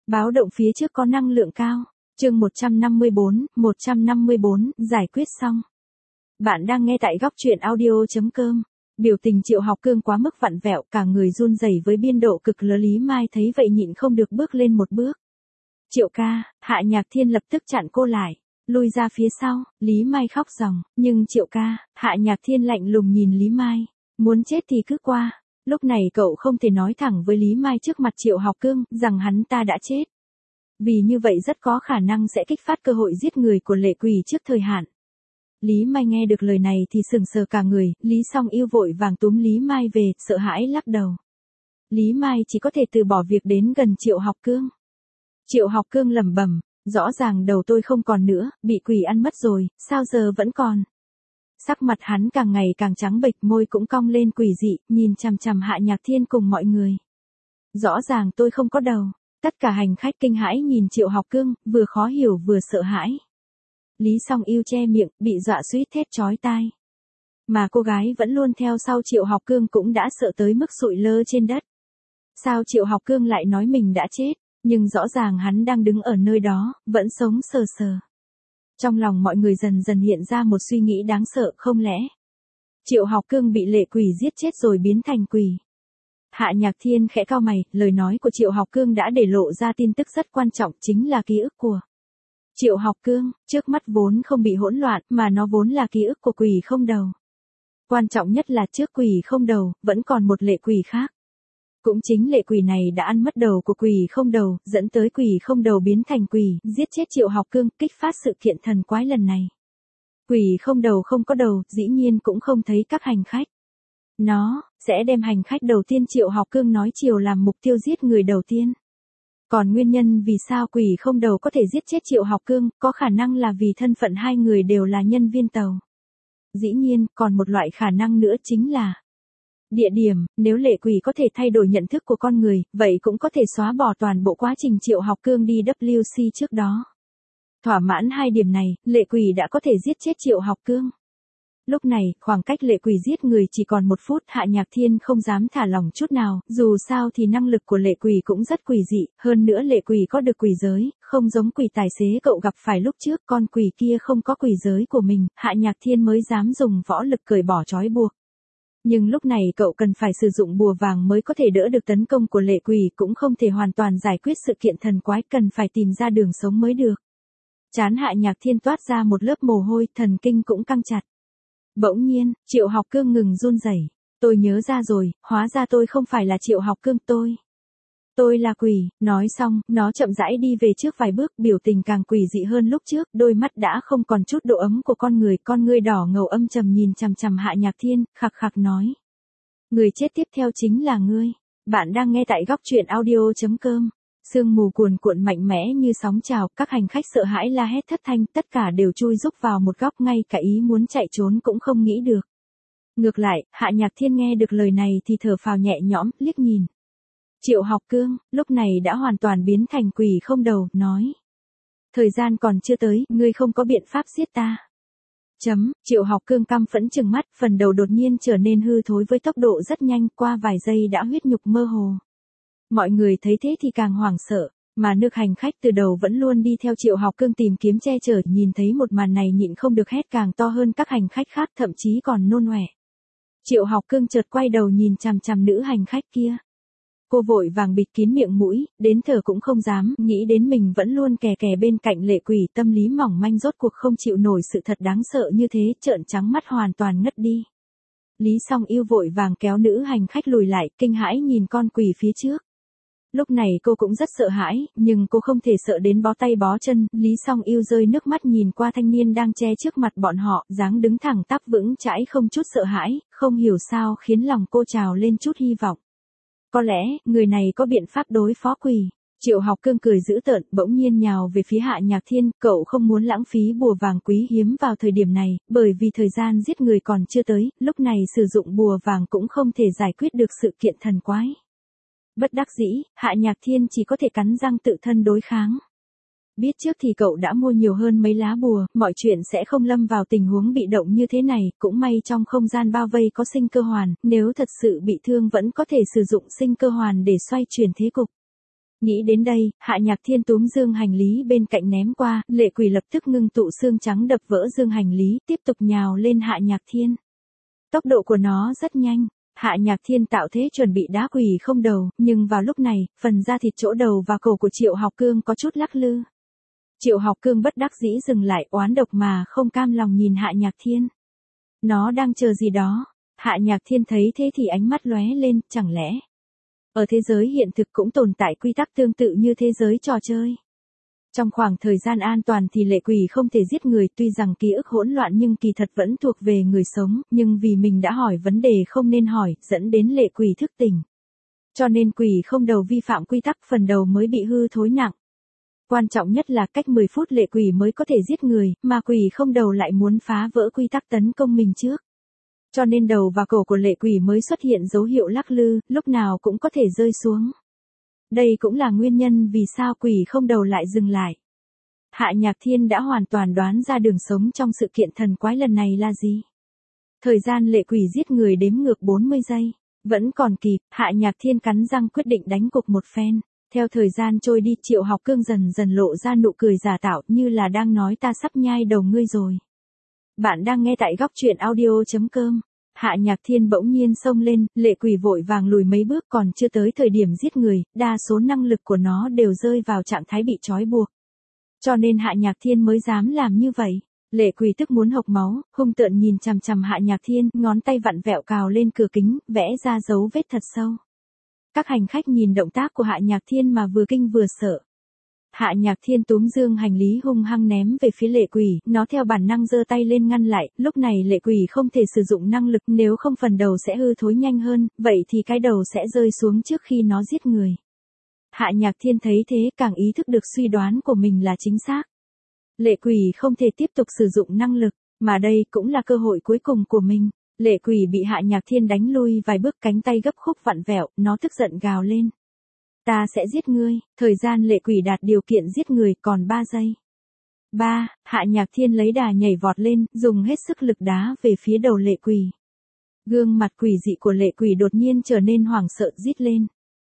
Báo động phía trước có năng lượng cao. Chương 154, giải quyết xong. Bạn đang nghe tại góc truyện audio.com. Biểu tình Triệu Học Cương quá mức vặn vẹo, cả người run rẩy với biên độ cực lớn. Lý Mai thấy vậy nhịn không được bước lên một bước. Triệu ca, Hạ Nhạc Thiên lập tức chặn cô lại. Lui ra phía sau, Lý Mai khóc ròng, nhưng Triệu ca, Hạ Nhạc Thiên lạnh lùng nhìn Lý Mai. Muốn chết thì cứ qua. Lúc này cậu không thể nói thẳng với Lý Mai trước mặt Triệu Học Cương rằng hắn ta đã chết. Vì như vậy rất có khả năng sẽ kích phát cơ hội giết người của Lệ Quỳ trước thời hạn. Lý Mai nghe được lời này thì sững sờ cả người, Lý Song Yêu vội vàng túm Lý Mai về, sợ hãi lắc đầu. Lý Mai chỉ có thể từ bỏ việc đến gần Triệu Học Cương. Triệu Học Cương lẩm bẩm, rõ ràng đầu tôi không còn nữa, bị quỷ ăn mất rồi, sao giờ vẫn còn. Sắc mặt hắn càng ngày càng trắng bệch, môi cũng cong lên quỷ dị, nhìn chằm chằm Hạ Nhạc Thiên cùng mọi người. Rõ ràng tôi không có đầu. Tất cả hành khách kinh hãi nhìn Triệu Học Cương, vừa khó hiểu vừa sợ hãi. Lý Song Yêu che miệng, bị dọa suýt thét chói tai. Mà cô gái vẫn luôn theo sau Triệu Học Cương cũng đã sợ tới mức sụi lơ trên đất. Sao Triệu Học Cương lại nói mình đã chết, nhưng rõ ràng hắn đang đứng ở nơi đó, vẫn sống sờ sờ. Trong lòng mọi người dần dần hiện ra một suy nghĩ đáng sợ, không lẽ Triệu Học Cương bị Lệ Quỳ giết chết rồi biến thành quỷ. Hạ Nhạc Thiên khẽ cau mày, lời nói của Triệu Học Cương đã để lộ ra tin tức rất quan trọng, chính là ký ức của Triệu Học Cương, trước mắt vốn không bị hỗn loạn, mà nó vốn là ký ức của quỷ không đầu. Quan trọng nhất là trước quỷ không đầu, vẫn còn một Lệ Quỳ khác. Cũng chính Lệ Quỳ này đã ăn mất đầu của quỷ không đầu, dẫn tới quỷ không đầu biến thành quỷ, giết chết Triệu Học Cương, kích phát sự kiện thần quái lần này. Quỷ không đầu không có đầu, dĩ nhiên cũng không thấy các hành khách. Nó sẽ đem hành khách đầu tiên Triệu Học Cương nói chiều làm mục tiêu giết người đầu tiên. Còn nguyên nhân vì sao quỷ không đầu có thể giết chết Triệu Học Cương, có khả năng là vì thân phận hai người đều là nhân viên tàu. Dĩ nhiên, còn một loại khả năng nữa chính là địa điểm, nếu Lệ Quỳ có thể thay đổi nhận thức của con người, vậy cũng có thể xóa bỏ toàn bộ quá trình Triệu Học Cương đi WC trước đó. Thỏa mãn hai điểm này, Lệ Quỳ đã có thể giết chết Triệu Học Cương. Lúc này, khoảng cách Lệ Quỳ giết người chỉ còn 1 phút, Hạ Nhạc Thiên không dám thả lỏng chút nào, dù sao thì năng lực của Lệ Quỳ cũng rất quỷ dị, hơn nữa Lệ Quỳ có được quỷ giới, không giống quỷ tài xế cậu gặp phải lúc trước, con quỷ kia không có quỷ giới của mình, Hạ Nhạc Thiên mới dám dùng võ lực cởi bỏ trói buộc. Nhưng lúc này cậu cần phải sử dụng bùa vàng mới có thể đỡ được tấn công của Lệ Quỳ, cũng không thể hoàn toàn giải quyết sự kiện thần quái, cần phải tìm ra đường sống mới được. Trán Hạ Nhạc Thiên toát ra một lớp mồ hôi, thần kinh cũng căng chặt. Bỗng nhiên, Triệu Học Cương ngừng run rẩy. Tôi nhớ ra rồi, hóa ra tôi không phải là Triệu Học Cương, tôi là quỷ. Nói xong, nó chậm rãi đi về trước vài bước, biểu tình càng quỷ dị hơn lúc trước, đôi mắt đã không còn chút độ ấm của con người đỏ ngầu âm trầm nhìn chằm chằm Hạ Nhạc Thiên, khặc khặc nói. Người chết tiếp theo chính là ngươi. Bạn đang nghe tại góc truyện audio.com. Sương mù cuồn cuộn mạnh mẽ như sóng trào, các hành khách sợ hãi la hét thất thanh, tất cả đều chui rúc vào một góc, ngay cả ý muốn chạy trốn cũng không nghĩ được. Ngược lại, Hạ Nhạc Thiên nghe được lời này thì thở phào nhẹ nhõm, liếc nhìn Triệu Học Cương, lúc này đã hoàn toàn biến thành quỷ không đầu, nói. Thời gian còn chưa tới, ngươi không có biện pháp giết ta. Triệu Học Cương căm phẫn trừng mắt, phần đầu đột nhiên trở nên hư thối với tốc độ rất nhanh, qua vài giây đã huyết nhục mơ hồ. Mọi người thấy thế thì càng hoảng sợ, mà nước hành khách từ đầu vẫn luôn đi theo Triệu Học Cương tìm kiếm che chở, nhìn thấy một màn này nhịn không được hét càng to hơn các hành khách khác, thậm chí còn nôn ọe. Triệu Học Cương chợt quay đầu nhìn chằm chằm nữ hành khách kia. Cô vội vàng bịt kín miệng mũi, đến thở cũng không dám, nghĩ đến mình vẫn luôn kè kè bên cạnh Lệ Quỳ, tâm lý mỏng manh rốt cuộc không chịu nổi sự thật đáng sợ như thế, trợn trắng mắt hoàn toàn ngất đi. Lý Song Yêu vội vàng kéo nữ hành khách lùi lại, kinh hãi nhìn con quỷ phía trước. Lúc này cô cũng rất sợ hãi, nhưng cô không thể sợ đến bó tay bó chân, Lý Song Yêu rơi nước mắt nhìn qua thanh niên đang che trước mặt bọn họ, dáng đứng thẳng tắp vững chãi không chút sợ hãi, không hiểu sao khiến lòng cô trào lên chút hy vọng. Có lẽ, người này có biện pháp đối phó quỷ. Triệu Học Cương cười dữ tợn, bỗng nhiên nhào về phía Hạ Nhạc Thiên, cậu không muốn lãng phí bùa vàng quý hiếm vào thời điểm này, bởi vì thời gian giết người còn chưa tới, lúc này sử dụng bùa vàng cũng không thể giải quyết được sự kiện thần quái. Bất đắc dĩ, Hạ Nhạc Thiên chỉ có thể cắn răng tự thân đối kháng. Biết trước thì cậu đã mua nhiều hơn mấy lá bùa, mọi chuyện sẽ không lâm vào tình huống bị động như thế này, cũng may trong không gian bao vây có sinh cơ hoàn, nếu thật sự bị thương vẫn có thể sử dụng sinh cơ hoàn để xoay chuyển thế cục. Nghĩ đến đây, Hạ Nhạc Thiên túm dương hành lý bên cạnh ném qua, lệ quỷ lập tức ngưng tụ xương trắng đập vỡ dương hành lý, tiếp tục nhào lên Hạ Nhạc Thiên. Tốc độ của nó rất nhanh. Hạ Nhạc Thiên tạo thế chuẩn bị đá quỷ không đầu, nhưng vào lúc này, phần da thịt chỗ đầu và cổ của Triệu Học Cương có chút lắc lư. Triệu Học Cương bất đắc dĩ dừng lại, oán độc mà không cam lòng nhìn Hạ Nhạc Thiên. Nó đang chờ gì đó. Hạ Nhạc Thiên thấy thế thì ánh mắt lóe lên, chẳng lẽ ở thế giới hiện thực cũng tồn tại quy tắc tương tự như thế giới trò chơi. Trong khoảng thời gian an toàn thì lệ quỷ không thể giết người, tuy rằng ký ức hỗn loạn nhưng kỳ thật vẫn thuộc về người sống, nhưng vì mình đã hỏi vấn đề không nên hỏi, dẫn đến lệ quỷ thức tỉnh. Cho nên quỷ không đầu vi phạm quy tắc, phần đầu mới bị hư thối nặng. Quan trọng nhất là cách 10 phút lệ quỷ mới có thể giết người, mà quỷ không đầu lại muốn phá vỡ quy tắc tấn công mình trước. Cho nên đầu và cổ của lệ quỷ mới xuất hiện dấu hiệu lắc lư, lúc nào cũng có thể rơi xuống. Đây cũng là nguyên nhân vì sao quỷ không đầu lại dừng lại. Hạ Nhạc Thiên đã hoàn toàn đoán ra đường sống trong sự kiện thần quái lần này là gì. Thời gian lệ quỷ giết người đếm ngược 40 giây. Vẫn còn kịp, Hạ Nhạc Thiên cắn răng quyết định đánh cuộc một phen. Theo thời gian trôi đi, Triệu Học Cương dần dần lộ ra nụ cười giả tạo như là đang nói ta sắp nhai đầu ngươi rồi. Bạn đang nghe tại góc truyện audio.com. Hạ Nhạc Thiên bỗng nhiên xông lên, lệ quỷ vội vàng lùi mấy bước, còn chưa tới thời điểm giết người, đa số năng lực của nó đều rơi vào trạng thái bị trói buộc. Cho nên Hạ Nhạc Thiên mới dám làm như vậy. Lệ quỷ tức muốn hộc máu, hung tợn nhìn chằm chằm Hạ Nhạc Thiên, ngón tay vặn vẹo cào lên cửa kính, vẽ ra dấu vết thật sâu. Các hành khách nhìn động tác của Hạ Nhạc Thiên mà vừa kinh vừa sợ. Hạ Nhạc Thiên túm dương hành lý hung hăng ném về phía lệ quỷ, nó theo bản năng giơ tay lên ngăn lại, lúc này lệ quỷ không thể sử dụng năng lực, nếu không phần đầu sẽ hư thối nhanh hơn, vậy thì cái đầu sẽ rơi xuống trước khi nó giết người. Hạ Nhạc Thiên thấy thế càng ý thức được suy đoán của mình là chính xác. Lệ quỷ không thể tiếp tục sử dụng năng lực, mà đây cũng là cơ hội cuối cùng của mình. Lệ quỷ bị Hạ Nhạc Thiên đánh lui vài bước, cánh tay gấp khúc vặn vẹo, nó tức giận gào lên. Ta sẽ giết ngươi, thời gian lệ quỷ đạt điều kiện giết người còn 3 giây. 3, Hạ Nhạc Thiên lấy đà nhảy vọt lên, dùng hết sức lực đá về phía đầu lệ quỷ. Gương mặt quỷ dị của lệ quỷ đột nhiên trở nên hoảng sợ rít lên.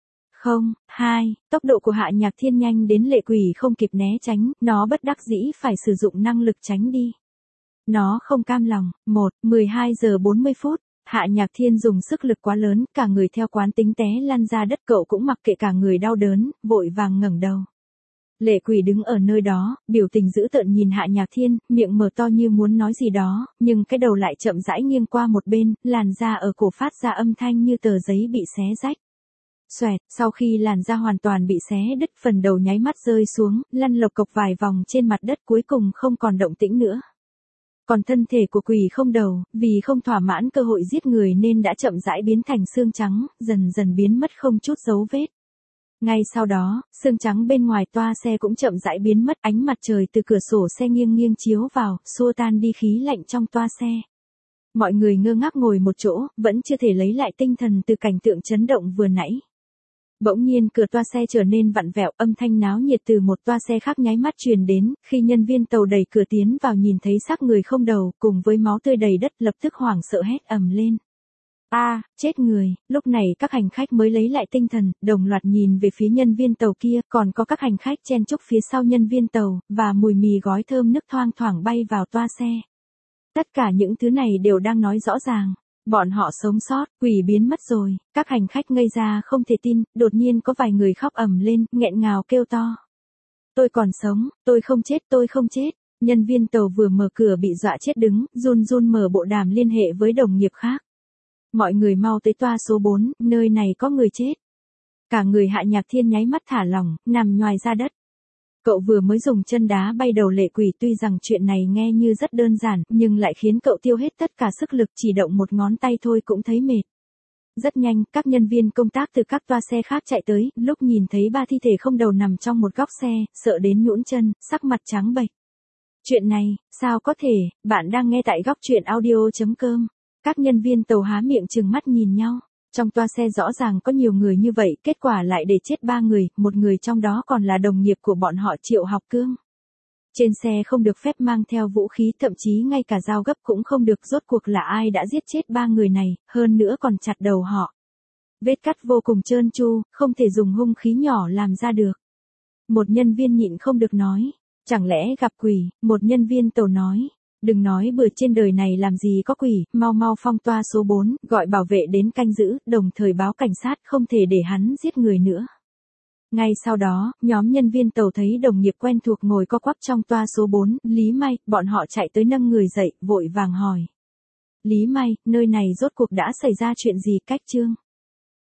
0, 2, tốc độ của Hạ Nhạc Thiên nhanh đến lệ quỷ không kịp né tránh, nó bất đắc dĩ phải sử dụng năng lực tránh đi. Nó không cam lòng. 12 giờ 40 phút. Hạ Nhạc Thiên dùng sức lực quá lớn, cả người theo quán tính té lăn ra đất, cậu cũng mặc kệ cả người đau đớn, vội vàng ngẩng đầu. Lệ quỷ đứng ở nơi đó, biểu tình dữ tợn nhìn Hạ Nhạc Thiên, miệng mở to như muốn nói gì đó, nhưng cái đầu lại chậm rãi nghiêng qua một bên, làn da ở cổ phát ra âm thanh như tờ giấy bị xé rách. Xoẹt, sau khi làn da hoàn toàn bị xé đứt, phần đầu nháy mắt rơi xuống, lăn lộc cộc vài vòng trên mặt đất, cuối cùng không còn động tĩnh nữa. Còn thân thể của quỷ không đầu, vì không thỏa mãn cơ hội giết người nên đã chậm rãi biến thành xương trắng, dần dần biến mất không chút dấu vết. Ngay sau đó, xương trắng bên ngoài toa xe cũng chậm rãi biến mất, ánh mặt trời từ cửa sổ xe nghiêng nghiêng chiếu vào, xua tan đi khí lạnh trong toa xe. Mọi người ngơ ngác ngồi một chỗ, vẫn chưa thể lấy lại tinh thần từ cảnh tượng chấn động vừa nãy. Bỗng nhiên cửa toa xe trở nên vặn vẹo, âm thanh náo nhiệt từ một toa xe khác nháy mắt truyền đến, khi nhân viên tàu đẩy cửa tiến vào nhìn thấy xác người không đầu, cùng với máu tươi đầy đất, lập tức hoảng sợ hét ầm lên. Chết người, lúc này các hành khách mới lấy lại tinh thần, đồng loạt nhìn về phía nhân viên tàu kia, còn có các hành khách chen chúc phía sau nhân viên tàu, và mùi mì gói thơm nức thoang thoảng bay vào toa xe. Tất cả những thứ này đều đang nói rõ ràng. Bọn họ sống sót, quỷ biến mất rồi, các hành khách ngây ra không thể tin, đột nhiên có vài người khóc ầm lên, nghẹn ngào kêu to. Tôi còn sống, tôi không chết, tôi không chết. Nhân viên tàu vừa mở cửa bị dọa chết đứng, run run mở bộ đàm liên hệ với đồng nghiệp khác. Mọi người mau tới toa số 4, nơi này có người chết. Cả người Hạ Nhạc Thiên nháy mắt thả lỏng, nằm nhoài ra đất. Cậu vừa mới dùng chân đá bay đầu lệ quỷ, tuy rằng chuyện này nghe như rất đơn giản, nhưng lại khiến cậu tiêu hết tất cả sức lực, chỉ động một ngón tay thôi cũng thấy mệt. Rất nhanh, các nhân viên công tác từ các toa xe khác chạy tới, lúc nhìn thấy 3 thi thể không đầu nằm trong một góc xe, sợ đến nhũn chân, sắc mặt trắng bệch. Chuyện này, sao có thể, bạn đang nghe tại góc truyện audio.com. Các nhân viên tàu há miệng trừng mắt nhìn nhau. Trong toa xe rõ ràng có nhiều người như vậy, kết quả lại để chết 3 người, một người trong đó còn là đồng nghiệp của bọn họ, Triệu Học Cương. Trên xe không được phép mang theo vũ khí, thậm chí ngay cả dao gấp cũng không được, rốt cuộc là ai đã giết chết 3 người này, hơn nữa còn chặt đầu họ. Vết cắt vô cùng trơn tru, không thể dùng hung khí nhỏ làm ra được. Một nhân viên nhịn không được nói. Chẳng lẽ gặp quỷ, một nhân viên tàu nói. Đừng nói bừa, trên đời này làm gì có quỷ, mau mau phong toa số 4, gọi bảo vệ đến canh giữ, đồng thời báo cảnh sát, không thể để hắn giết người nữa. Ngay sau đó, nhóm nhân viên tàu thấy đồng nghiệp quen thuộc ngồi co quắp trong toa số 4, Lý May, bọn họ chạy tới nâng người dậy, vội vàng hỏi. Lý May, nơi này rốt cuộc đã xảy ra chuyện gì? Cách Trương